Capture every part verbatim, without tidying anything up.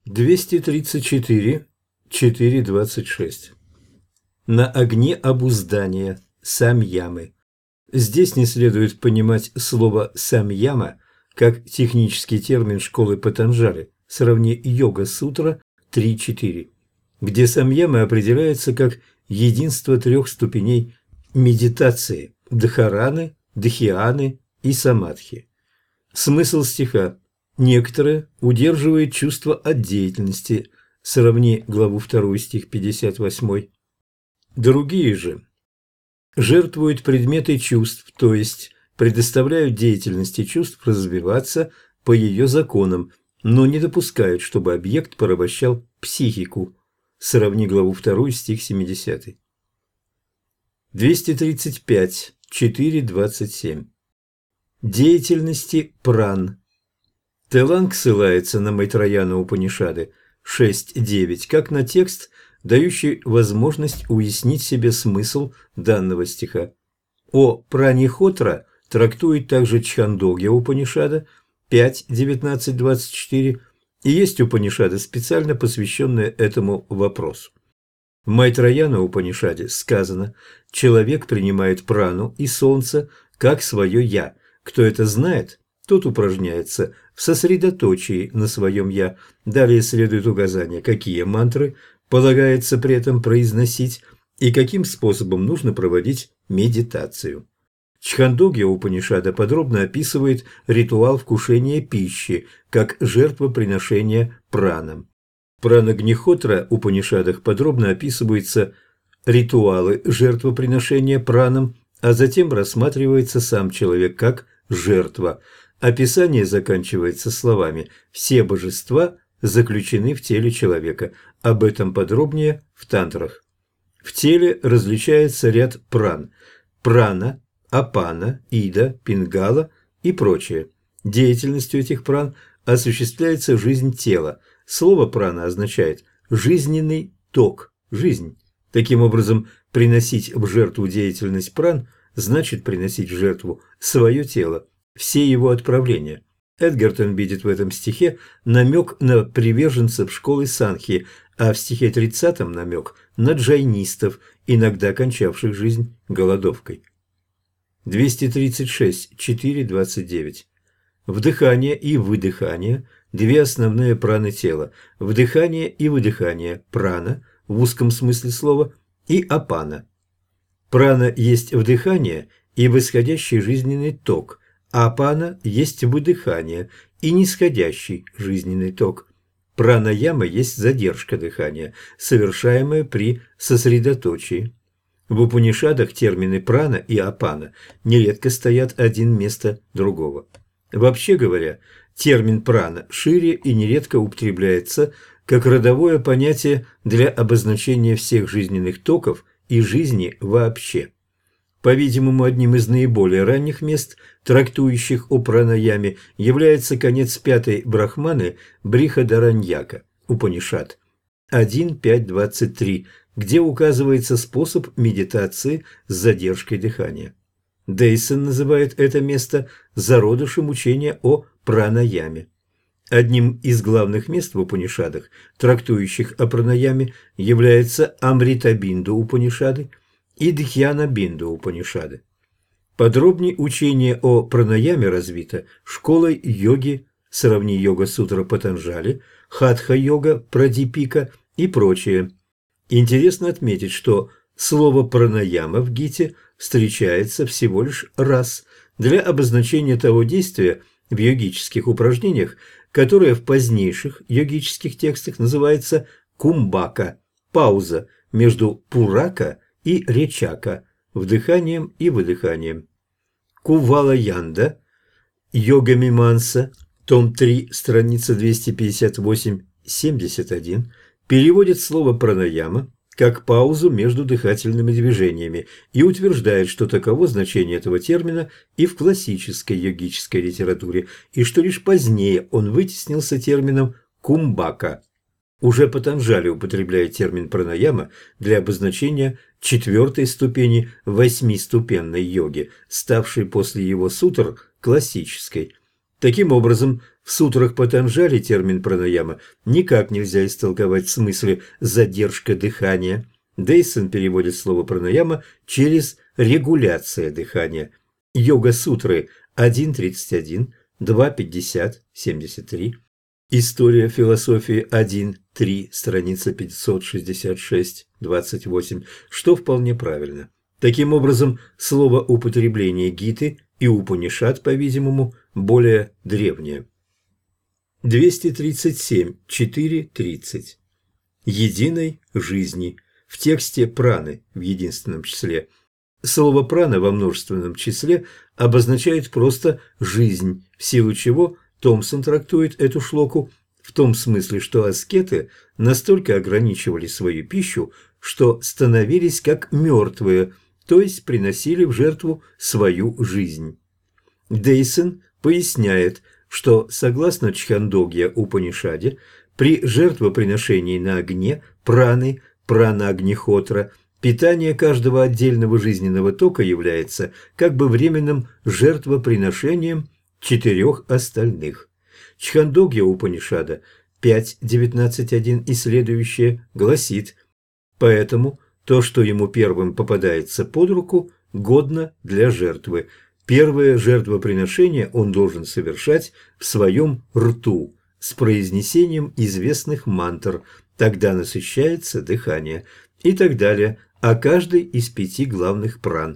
двести тридцать четыре, четыре двадцать шесть. На огне обуздания, самьямы. Здесь не следует понимать слово «самьяма» как технический термин школы Патанджали, сравни Йога-сутра три четыре, где самьяма определяется как единство трех ступеней медитации – дхараны, дхьяны и самадхи. Смысл стиха: некоторые удерживают чувство от деятельности, сравни главу вторую, стих пятьдесят восемь. Другие же жертвуют предметы чувств, то есть предоставляют деятельности чувств развиваться по ее законам, но не допускают, чтобы объект порабощал психику. Сравни главу вторую, стих семьдесят. двести тридцать пять, четыре двадцать семь. Деятельности пран. Теланг ссылается на Майтреяна Упанишады шесть девять как на текст, дающий возможность уяснить себе смысл данного стиха. О Пранихотра трактует также Чхандогья Упанишада пять девятнадцать двадцать четыре, и есть Упанишады, специально посвященные этому вопросу. В Майтреяна Упанишаде сказано: «Человек принимает прану и солнце как свое «я». Кто это знает, тот упражняется в сосредоточии на своем «я». Далее следует указание, какие мантры полагается при этом произносить и каким способом нужно проводить медитацию. Чхандогья Упанишада подробно описывает ритуал вкушения пищи как жертвоприношение пранам. В Пранагнихотра Упанишадах подробно описываются ритуалы жертвоприношения пранам, а затем рассматривается сам человек как жертва. Описание заканчивается словами: «Все божества заключены в теле человека». Об этом подробнее в тантрах. В теле различается ряд пран – прана, апана, ида, пингала и прочее. Деятельностью этих пран осуществляется жизнь тела. Слово прана означает «жизненный ток», «жизнь». Таким образом, приносить в жертву деятельность пран значит приносить в жертву свое тело, все его отправления. Эдгертон видит в этом стихе намек на приверженцев школы Санхи, а в стихе тридцатом намек на джайнистов, иногда кончавших жизнь голодовкой. двести тридцать шесть, четыре двадцать девять. Вдыхание и выдыхание – две основные праны тела. Вдыхание и выдыхание – прана, в узком смысле слова, и апана. Прана есть вдыхание и восходящий жизненный ток, а апана есть выдыхание и нисходящий жизненный ток. Пранаяма есть задержка дыхания, совершаемая при сосредоточии. В Упанишадах термины прана и апана нередко стоят один вместо другого. Вообще говоря, термин прана шире и нередко употребляется как родовое понятие для обозначения всех жизненных токов и жизни вообще. По-видимому, одним из наиболее ранних мест, трактующих о пранаяме, является конец пятой брахманы Брихадараньяка, Упанишад один пять двадцать три, где указывается способ медитации с задержкой дыхания. Дейсон называет это место зародышем учения о пранаяме. Одним из главных мест в Упанишадах, трактующих о пранаяме, является Амритабинду Упанишады и Дхьяна-бинду Упанишады. Подробнее учение о пранаяме развито школой йоги, сравни Йога-сутра Патанджали, Хатха-йога Прадипика и прочее. Интересно отметить, что слово пранаяма в гите встречается всего лишь раз для обозначения того действия в йогических упражнениях, которое в позднейших йогических текстах называется кумбака – пауза между пурака и речака, вдыханием и выдыханием. Кувала-янда, йога-миманса, том три, страница двести пятьдесят восемь семьдесят один, переводит слово пранаяма как паузу между дыхательными движениями и утверждает, что таково значение этого термина и в классической йогической литературе, и что лишь позднее он вытеснился термином кумбака. Уже Патанджали употребляет термин пранаяма для обозначения четвертой ступени восьмиступенной йоги, ставшей после его сутр классической. Таким образом, В сутрах Патанджали термин пранаяма никак нельзя истолковать в смысле «задержка дыхания». Дейсон переводит слово пранаяма через «регуляция дыхания». Йога-сутры один тридцать один, два пятьдесят, семьдесят три. История философии один три, страница пятьсот шестьдесят шесть, двадцать восемь, что вполне правильно. Таким образом, слово употребление Гиты и Упанишад, по-видимому, более древнее. двести тридцать семь, четыре тридцать. Единой жизни. В тексте праны в единственном числе. Слово прана во множественном числе обозначает просто «жизнь», в силу чего Томсон трактует эту шлоку в том смысле, что аскеты настолько ограничивали свою пищу, что становились как мертвые, то есть приносили в жертву свою жизнь. Дейсон поясняет, что согласно Чхандогья Упанишаде, при жертвоприношении на огне праны, прана-агнихотра, питание каждого отдельного жизненного тока является как бы временным жертвоприношением четырех остальных. Чхандогья Упанишада пять девятнадцать один и следующее гласит: «Поэтому то, что ему первым попадается под руку, годно для жертвы. Первое жертвоприношение он должен совершать в своем рту с произнесением известных мантр, тогда насыщается дыхание» и так далее, о каждой из пяти главных пран.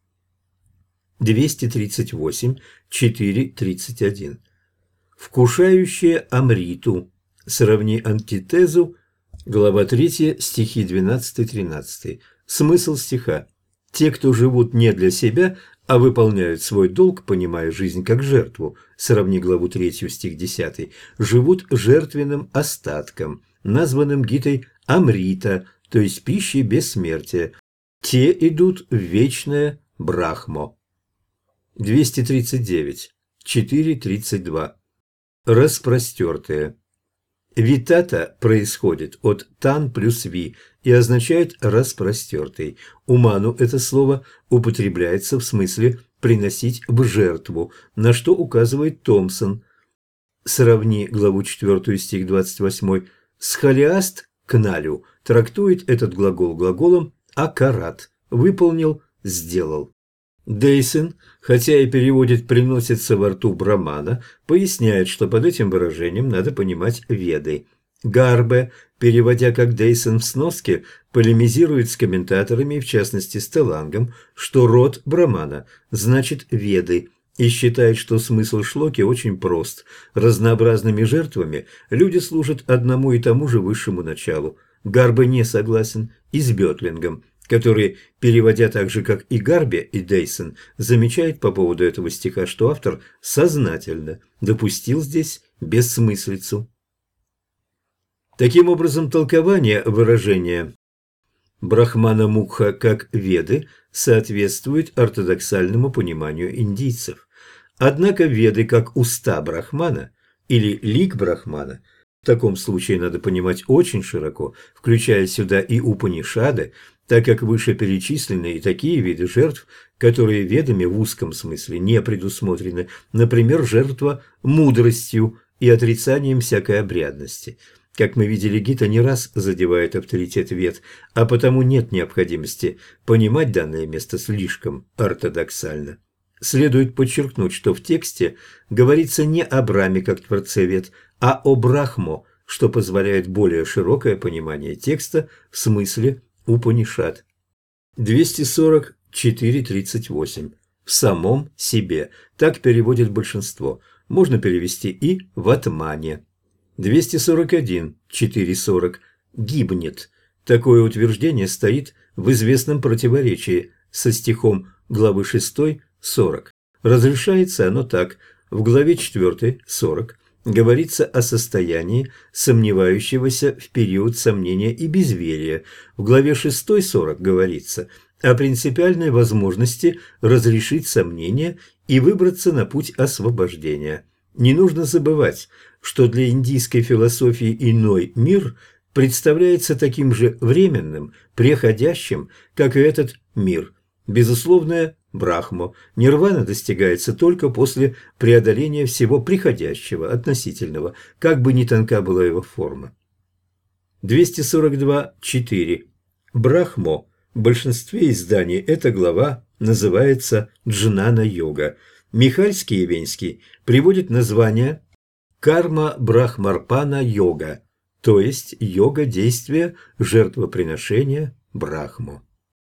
двести тридцать восемь, четыре тридцать один. Вкушающее амриту. Сравни антитезу, глава третья, стихи двенадцать-тринадцать. Смысл стиха. Те, кто живут не для себя, а выполняют свой долг, понимая жизнь как жертву, сравни главу третью, стих десятый, живут жертвенным остатком, названным Гитой Амрита, то есть пищей бессмертия. Те идут в вечное Брахмо. двести тридцать девять, четыре тридцать два. Распростертые. Витата происходит от тан плюс ви и означает распростертый. У ману это слово употребляется в смысле приносить в жертву, на что указывает Томсон. Сравни главу четвёртую, стих двадцать восемь. Схолиаст кналю трактует этот глагол глаголом акарат – выполнил, сделал. Дейсон, хотя и переводит «приносится во рту брамана», поясняет, что под этим выражением надо понимать веды. Гарбе, переводя как Дейсон в сноске, полемизирует с комментаторами, в частности с Телангом, что род брамана значит веды, и считает, что смысл шлоки очень прост. Разнообразными жертвами люди служат одному и тому же высшему началу. Гарбе не согласен и с Бётлингом, который, переводя так же, как и Гарбе и Дейсон, замечает по поводу этого стиха, что автор сознательно допустил здесь бессмыслицу. Таким образом, толкование выражения Брахмана Мукха как Веды соответствует ортодоксальному пониманию индийцев. Однако Веды как уста Брахмана или лик Брахмана в таком случае надо понимать очень широко, включая сюда и Упанишады, так как вышеперечислены и такие виды жертв, которые ведами в узком смысле не предусмотрены, например, жертва мудростью и отрицанием всякой обрядности. Как мы видели, Гита не раз задевает авторитет вед, а потому нет необходимости понимать данное место слишком ортодоксально. Следует подчеркнуть, что в тексте говорится не о Брахме как творце вед, а о Брахмо, что позволяет более широкое понимание текста в смысле Упанишад. двести сорок четыре тридцать восемь. В самом себе. Так переводит большинство. Можно перевести и в атмане. двести сорок один четыре сорок. Гибнет. Такое утверждение стоит в известном противоречии со стихом главы шестой сорок. Разрешается оно так. В главе четвёртой сорок говорится о состоянии сомневающегося в период сомнения и безверия. В главе шестой сорок говорится о принципиальной возможности разрешить сомнения и выбраться на путь освобождения. Не нужно забывать, что для индийской философии иной мир представляется таким же временным, преходящим, как и этот мир. Безусловное Брахмо. Нирвана достигается только после преодоления всего приходящего, относительного, как бы ни тонка была его форма. двести сорок два точка четыре. Брахмо. В большинстве изданий эта глава называется Джнана-йога. Михальский и Венский приводят название Карма Брахмарпана йога, то есть йога действия жертвоприношения Брахму.